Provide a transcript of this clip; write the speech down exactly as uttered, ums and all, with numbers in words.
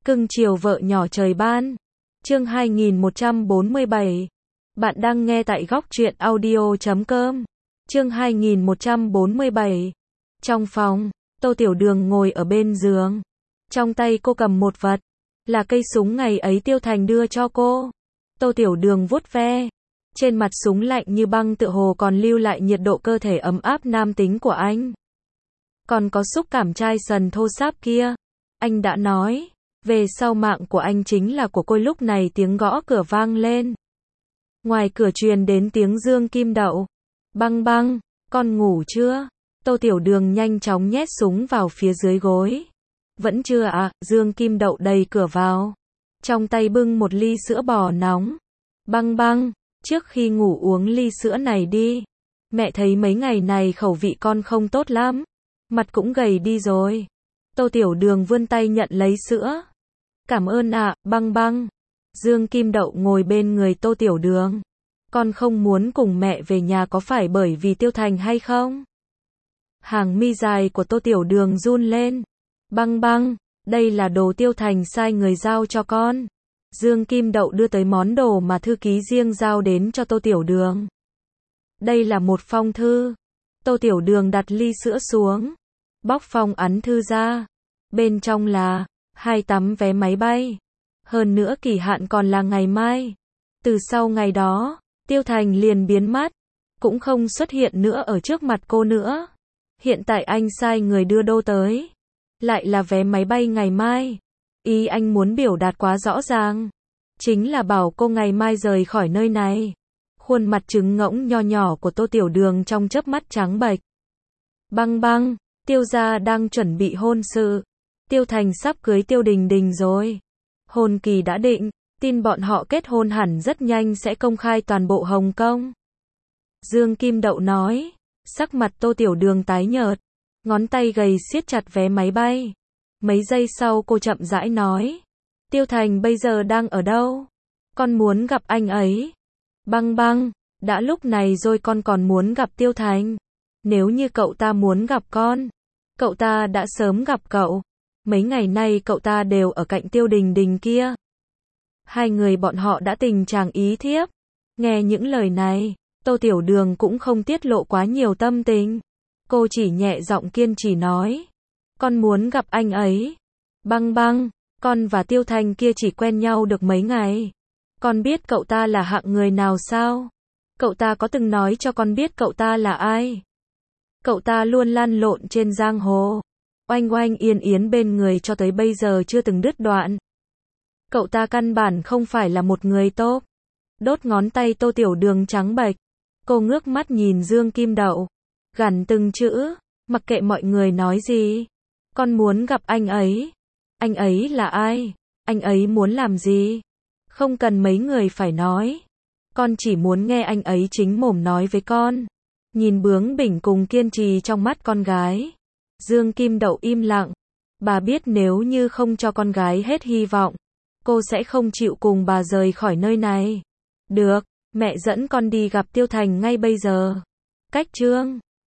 Cưng chiều vợ nhỏ trời ban. Chương hai nghìn một trăm bốn mươi bảy. Bạn đang nghe tại góc truyện audio chấm com. Chương hai nghìn một trăm bốn mươi bảy. Trong phòng, Tô Tiểu Đường ngồi ở bên giường. Trong tay cô cầm một vật, là cây súng ngày ấy Tiêu Thành đưa cho cô. Tô Tiểu Đường vuốt ve. Trên mặt súng lạnh như băng tựa hồ còn lưu lại nhiệt độ cơ thể ấm áp nam tính của anh. Còn có xúc cảm chai sần thô sáp kia. Anh đã nói, về sau mạng của anh chính là của cô. Lúc này tiếng gõ cửa vang lên. Ngoài cửa truyền đến tiếng Dương Kim Đậu. Băng băng, con ngủ chưa? Tô Tiểu Đường nhanh chóng nhét súng vào phía dưới gối. Vẫn chưa ạ, à? Dương Kim Đậu đẩy cửa vào. Trong tay bưng một ly sữa bò nóng. Băng băng, trước khi ngủ uống ly sữa này đi. Mẹ thấy mấy ngày này khẩu vị con không tốt lắm. Mặt cũng gầy đi rồi. Tô Tiểu Đường vươn tay nhận lấy sữa. Cảm ơn ạ, à, băng băng. Dương Kim Đậu ngồi bên người Tô Tiểu Đường. Con không muốn cùng mẹ về nhà có phải bởi vì Tiêu Thành hay không? Hàng mi dài của Tô Tiểu Đường run lên. Băng băng, đây là đồ Tiêu Thành sai người giao cho con. Dương Kim Đậu đưa tới món đồ mà thư ký riêng giao đến cho Tô Tiểu Đường. Đây là một phong thư. Tô Tiểu Đường đặt ly sữa xuống. Bóc phong ấn thư ra. Bên trong là hai tấm vé máy bay. Hơn nữa kỳ hạn còn là ngày mai. Từ sau ngày đó, Tiêu Thành liền biến mất. Cũng không xuất hiện nữa ở trước mặt cô nữa. Hiện tại anh sai người đưa đô tới. Lại là vé máy bay ngày mai. Ý anh muốn biểu đạt quá rõ ràng. Chính là bảo cô ngày mai rời khỏi nơi này. Khuôn mặt trứng ngỗng nho nhỏ của Tô Tiểu Đường trong chớp mắt trắng bệch. Băng băng, Tiêu gia đang chuẩn bị hôn sự. Tiêu Thành sắp cưới Tiêu Đình Đình rồi. Hôn kỳ đã định, tin bọn họ kết hôn hẳn rất nhanh sẽ công khai toàn bộ Hồng Kông. Dương Kim Đậu nói, sắc mặt Tô Tiểu Đường tái nhợt, ngón tay gầy siết chặt vé máy bay. Mấy giây sau cô chậm rãi nói, Tiêu Thành bây giờ đang ở đâu? Con muốn gặp anh ấy. Băng băng, đã lúc này rồi con còn muốn gặp Tiêu Thành. Nếu như cậu ta muốn gặp con, cậu ta đã sớm gặp cậu. Mấy ngày nay cậu ta đều ở cạnh Tiêu Đình Đình kia. Hai người bọn họ đã tình chàng ý thiếp. Nghe những lời này, Tô Tiểu Đường cũng không tiết lộ quá nhiều tâm tình. Cô chỉ nhẹ giọng kiên trì nói, con muốn gặp anh ấy. Băng băng, con và Tiêu Thành kia chỉ quen nhau được mấy ngày. Con biết cậu ta là hạng người nào sao? Cậu ta có từng nói cho con biết cậu ta là ai? Cậu ta luôn lăn lộn trên giang hồ. Oanh oanh yên yến bên người cho tới bây giờ chưa từng đứt đoạn. Cậu ta căn bản không phải là một người tốt. Đốt ngón tay Tô Tiểu Đường trắng bệch. Cô ngước mắt nhìn Dương Kim Đậu. Gằn từng chữ, mặc kệ mọi người nói gì. Con muốn gặp anh ấy. Anh ấy là ai? Anh ấy muốn làm gì? Không cần mấy người phải nói. Con chỉ muốn nghe anh ấy chính mồm nói với con. Nhìn bướng bỉnh cùng kiên trì trong mắt con gái. Dương Kim Đậu im lặng. Bà biết nếu như không cho con gái hết hy vọng, cô sẽ không chịu cùng bà rời khỏi nơi này. Được, mẹ dẫn con đi gặp Tiêu Thành ngay bây giờ. Cách chương